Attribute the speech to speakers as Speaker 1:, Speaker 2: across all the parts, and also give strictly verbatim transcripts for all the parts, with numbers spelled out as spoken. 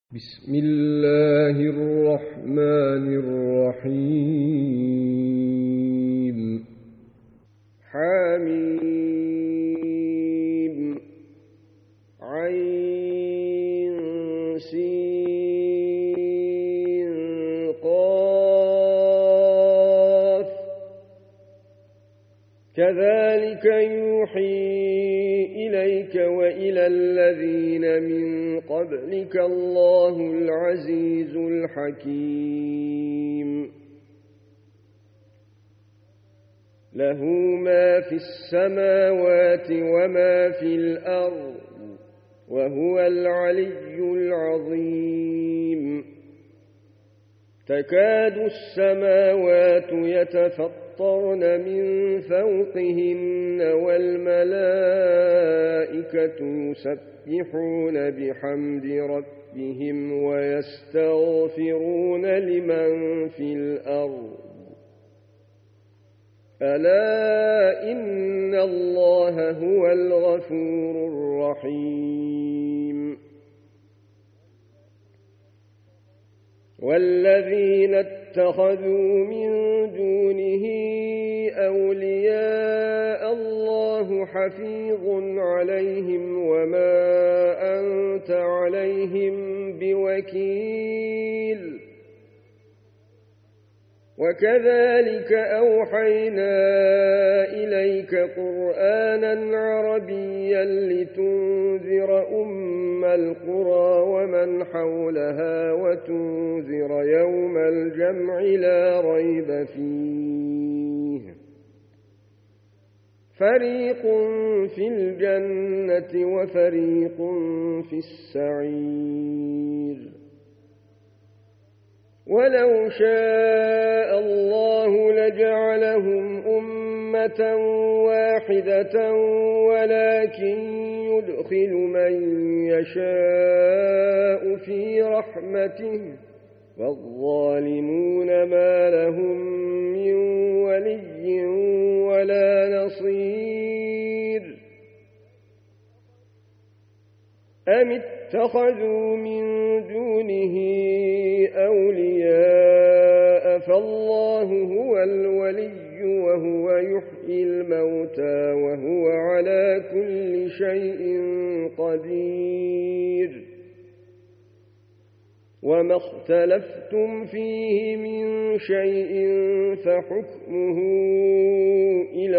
Speaker 1: بسم الله الرحمن الرحيم حميم عين سين قاف كذلك يوحي إليك وإلى الذين من قبلك الله العزيز الحكيم له ما في السماوات وما في الأرض وهو العلي العظيم تكاد السماوات يتفطرن من فوقهن والملائكة يسبحون بحمد ربهم ويستغفرون لمن في الأرض ألا إن الله هو الغفور الرحيم والذين اتخذوا من دونه أولياء الله حفيظ عليهم وما أنت عليهم بوكيل وكذلك أوحينا إليك قرآنا عربيا لتنذر أم القرى ومن حولها وتنذر يوم الجمع لا ريب فيه فريق في الجنة وفريق في السعير ولو شاء الله لجعلهم أمة واحدة ولكن يدخل من يشاء في رحمته والظالمون ما لهم من ولي ولا نصير أم اتخذوا من دونه أولياء فالله هو الولي وهو يحيي الموتى وهو على كل شيء قدير وما اختلفتم فيه من شيء فحكمه إلى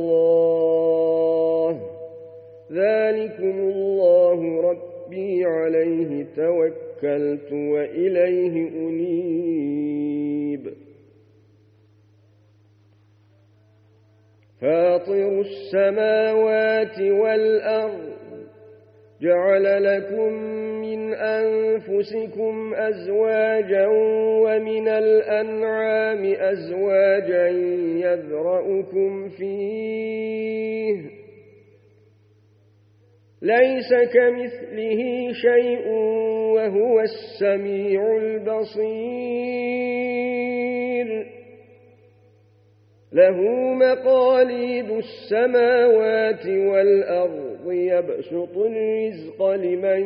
Speaker 1: الله ذلكم الله ربي عليه توكلت وإليه أنيب فاطر السماوات والأرض جعل لكم من أنفسكم أزواجا ومن الأنعام أزواجا يذرأكم فيه ليس كمثله شيء وهو السميع البصير له مقاليد السماوات والأرض يبسط الرزق لمن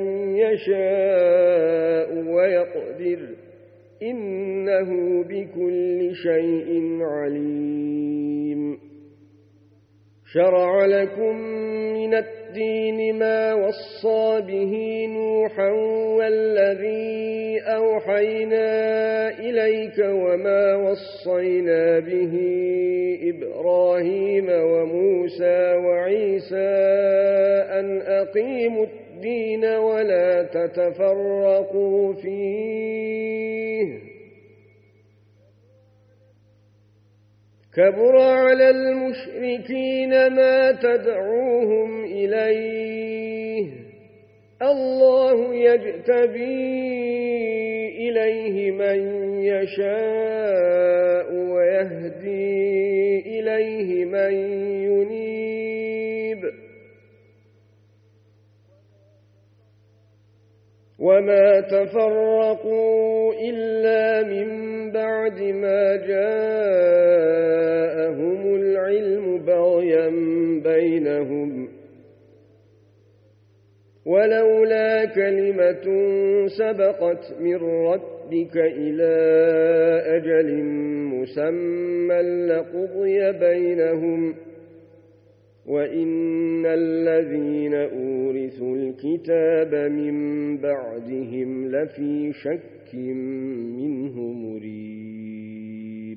Speaker 1: يشاء ويقدر إنه بكل شيء عليم شرع لكم من الدين ما وصى به نوحا والذي أوحينا إليك وما وصينا به إبراهيم وموسى وعيسى أن أقيموا الدين ولا تتفرقوا فيه كبر على المشركين ما تدعوهم إليه الله يجتبي إليه من يشاء ويهدي إليه من ينيب وما تفرقوا إلا من بعد ما جاءهم العلم بغيا بينهم ولولا كلمة سبقت من ربك إلى أجل مسمى لقضي بينهم وإن الذين أورثوا الكتاب من بعدهم لفي شك منه مريب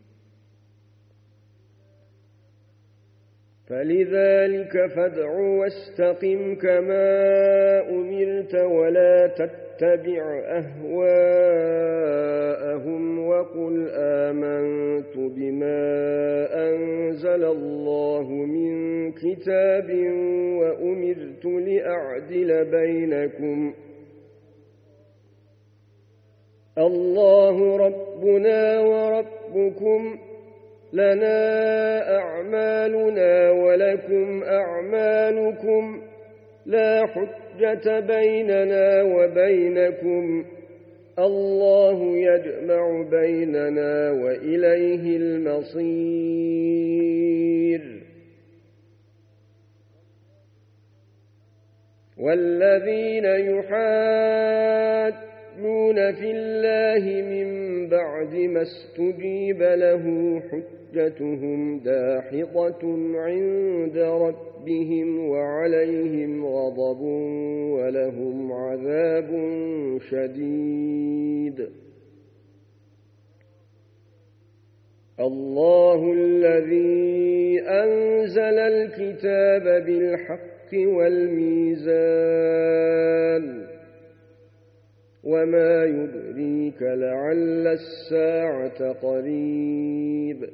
Speaker 1: فلذلك فادع واستقم كما أمرت ولا تتبع أهواءهم وقل آمنت بما أنزل الله من كتاب وأمرت لأعدل بينكم الله ربنا وربكم لنا أعمالنا ولكم أعمالكم لا حجة بيننا وبينكم الله يجمع بيننا وإليه المصير والذين يحادون في الله من بعد ما استجيب له حجتهم داحضة عند ربهم وعليهم غضب ولهم عذاب شديد الله الذي أنزل الكتاب بالحق والميزان وما يدريك لعل الساعة قريب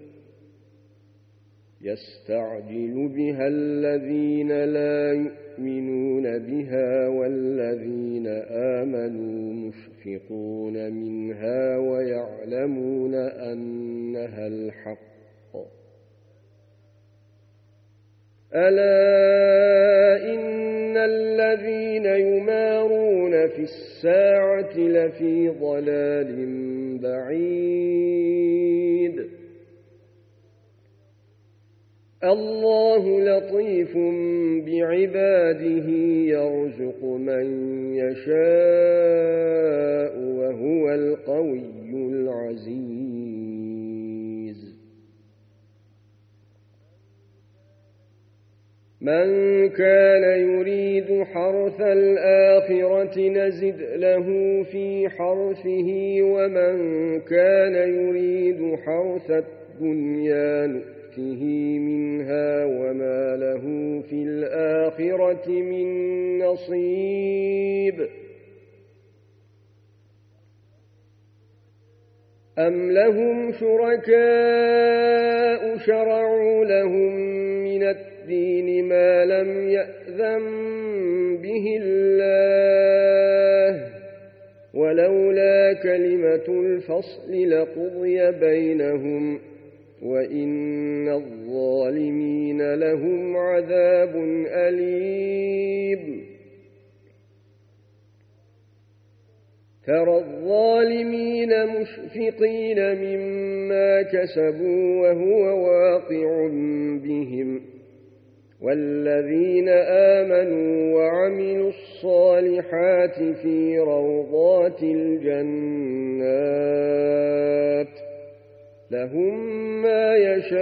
Speaker 1: يستعجل بها الذين لا يؤمنون بها والذين آمنوا مشفقون منها ويعلمون أنها الحق ألا إن الذين يمارون في الساعة لفي ضلال بعيد الله لطيف بعباده يرزق من يشاء وهو القوي العزيز من كان يريد حرث الآخرة نزد له في حرثه ومن كان يريد حرث الدنيا نؤته منها وما له في الآخرة من نصيب أم لهم شركاء شرعوا لهم من الدين ما لم يأذن به الله ولولا كلمة الفصل لقضي بينهم وإن الظالمين لهم عذاب أليم ترى الظالمين مشفقين مما كسبوا وهو واقع بهم والذين آمنوا وعملوا الصالحات في روضات الجنات لهم ما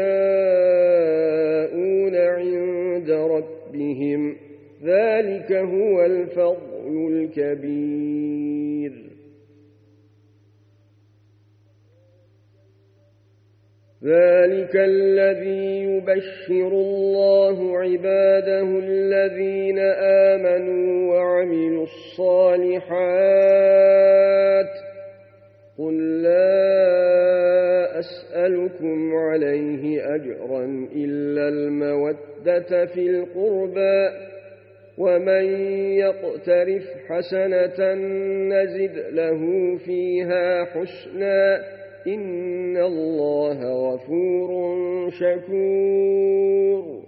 Speaker 1: يشاءون عند ربهم ذلك هو الفضل الكبير ذلك الذي يبشر الله عباده الذين آمنوا وعملوا الصالحات قل لا أسألكم عليه أجرا إلا المودة في القربى ومن يقترف حسنة نزد له فيها حسنا إن الله غفور شكور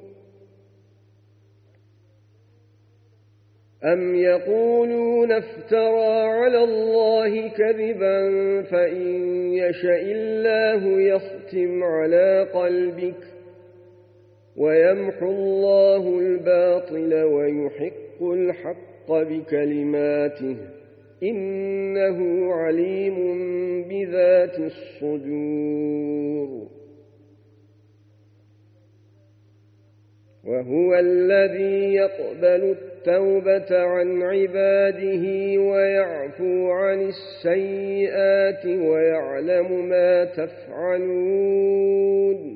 Speaker 1: أم يقولون افترى على الله كذبا فإن يشاء الله يختم على قلبك ويمحو الله الباطل ويحق الحق بكلماته إنه عليم بذات الصدور وهو الذي يقبل التوبة عن عباده ويعفو عن السيئات ويعلم ما تفعلون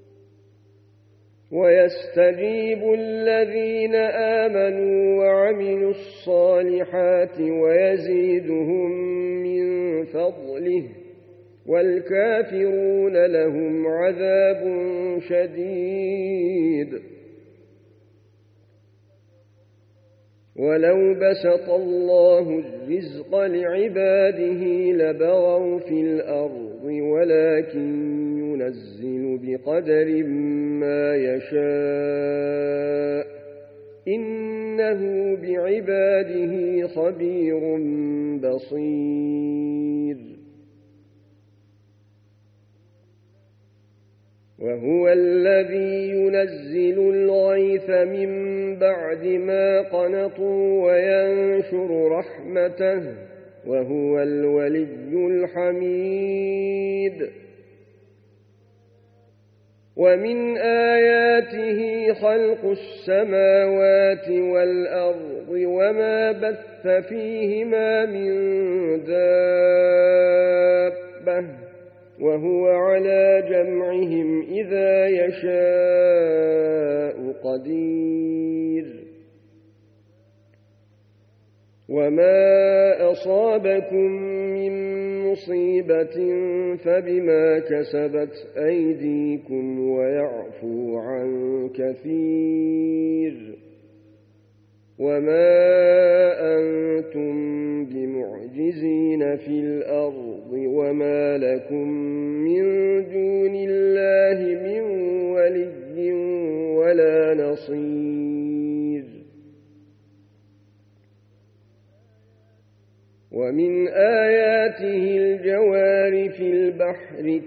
Speaker 1: ويستجيب الذين آمنوا وعملوا الصالحات ويزيدهم من فضله والكافرون لهم عذاب شديد ولو بسط الله الرزق لعباده لبغوا في الأرض ولكن ينزل بقدر ما يشاء إنه بعباده خبير بصير وهو الذي ينزل الغيث من بعد ما قنطوا وينشر رحمته وهو الولي الحميد ومن آياته خلق السماوات والأرض وما بث فيهما من دابة وهو على جمعهم إذا يشاء قدير وما أصابكم من مصيبة فبما كسبت أيديكم ويعفو عن كثير وما أنتم بمعجزين في الأرض وما لكم من دون الله من ولي ولا نصير ومن آياته الجوار في البحر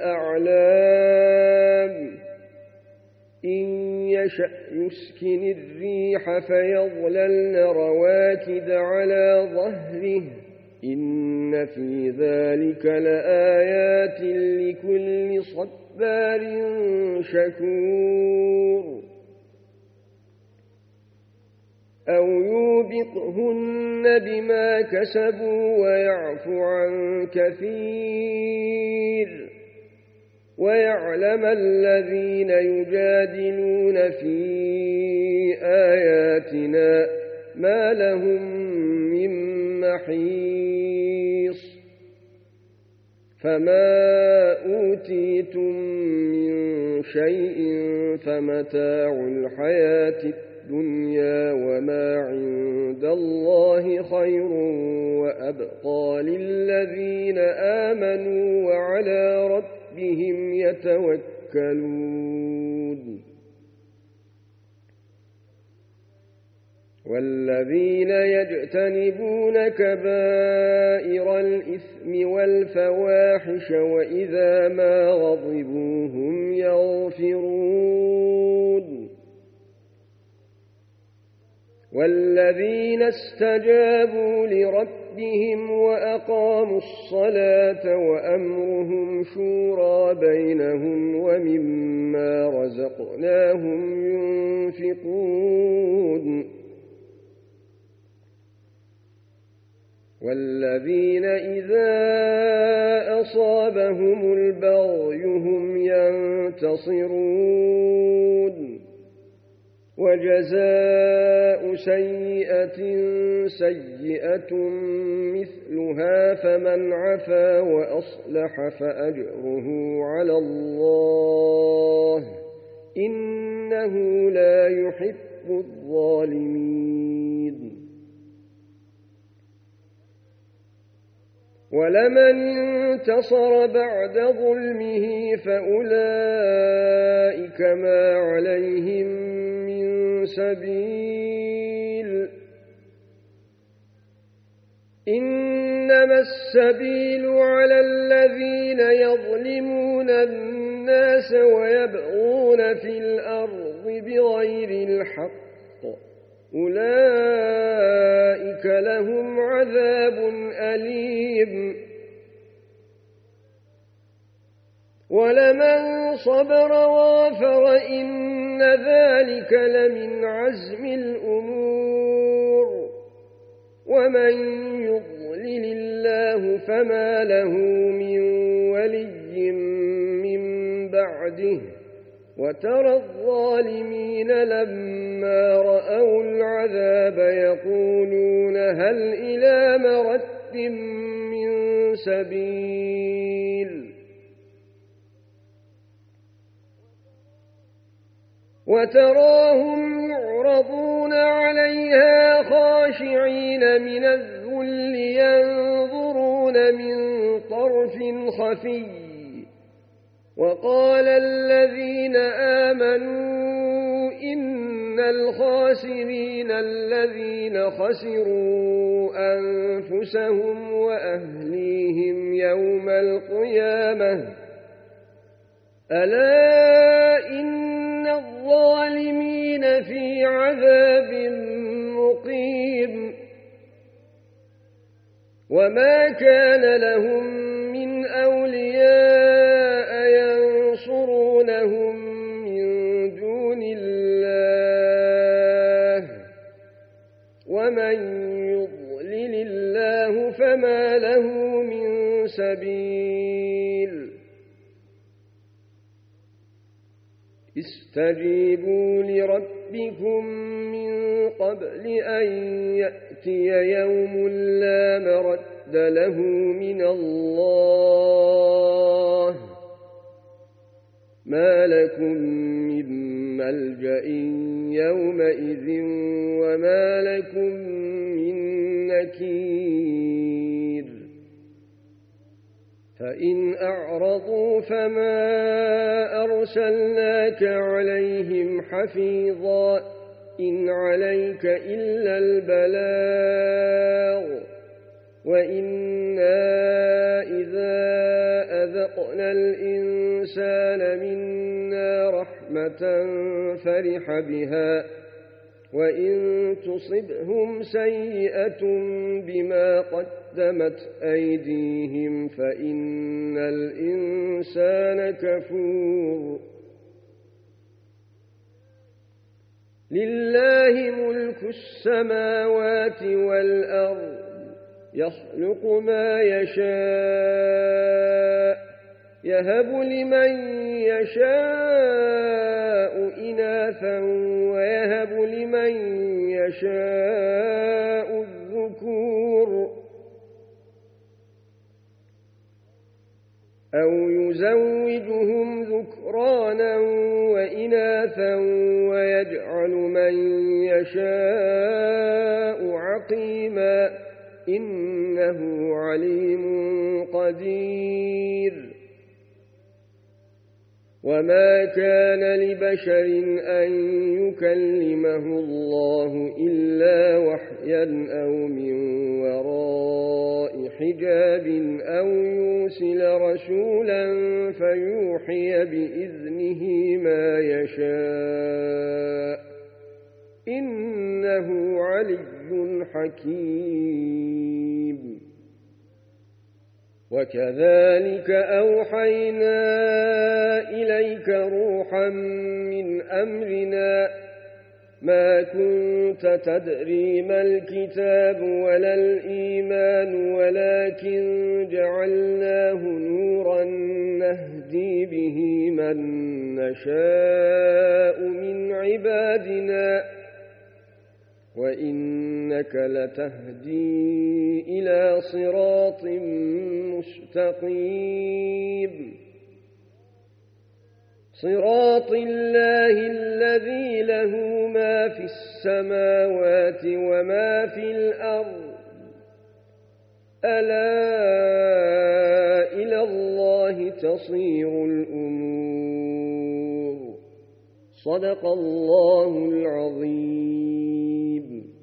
Speaker 1: كالأعلام إن يشأ يسكن الريح فيظللن رواكد على ظهره إن في ذلك لآيات لكل صبار شكور أو يوبقهن بما كسبوا ويعفو عن كثير ويعلم الذين يجادلون في آياتنا ما لهم من محيص فما أوتيتم من شيء فمتاع الحياة الدنيا وما عند الله خير وأبقى للذين آمنوا وعلى ربهم يتوكلون والذين يجتنبون كبائر الإثم والفواحش وإذا ما غضبوا هم يغفرون والذين استجابوا لربهم وأقاموا الصلاة وأمرهم شورى بينهم ومما رزقناهم ينفقون والذين إذا أصابهم البغي هم ينتصرون وجزاء سيئة سيئة مثلها فمن عفا وأصلح فأجره على الله إنه لا يحب الظالمين ولمن انتصر بعد ظلمه فأولئك ما عليهم من سبيل إنما السبيل على الذين يظلمون الناس ويبغون في الأرض بغير الحق أولئك لهم عذاب أليم ولمن صبر وغفر إن ذلك لمن عزم الأمور ومن يضلل الله فما له من ولي من بعده وترى الظالمين لما رأوا العذاب يقولون هل إلى مرد من سبيل وتراهم يعرضون عليها خاشعين من الذل ينظرون من طرف خفي وقال الذين آمنوا إن الخاسرين الذين خسروا أنفسهم وأهليهم يوم القيامة ألا إن الظالمين في عذاب مقيم وما كان لهم من أولياء ينصرونهم من دون الله ومن يضلل الله فما له من سبيل استجيبوا لربكم من قبل أن يأتي يوم لا مرد له من الله ما لكم من ملجأ يومئذ وما لكم من نكير فإن أعرضوا فما أرسلناك عليهم حفيظا إن عليك إلا البلاغ وإنا إذا أذقنا الإنسان منا رحمة فرح بها وإن تصبهم سيئة بما قدمت أيديهم فإن الإنسان كفور لله ملك السماوات والأرض يخلق ما يشاء يهب لمن يشاء إناثا ويهب لمن يشاء الذكور أو يزوجهم ذكرانا وإناثا ويجعل من يشاء عقيما إنه عليم قدير وما كان لبشر أن يكلمه الله إلا وحيا أو من وراء حجاب أو يرسل رسولا فيوحي بإذنه ما يشاء إنه علي حكيم وكذلك أوحينا إليك روحا من أمرنا ما كنت تدري ما الكتاب ولا الإيمان ولكن جعلناه نورا نهدي به من نشاء من عبادنا وإنك لتهدي إلى صراط مستقيم صراط الله الذي له ما في السماوات وما في الأرض ألا إلى الله تصير الأمور صدق الله العظيم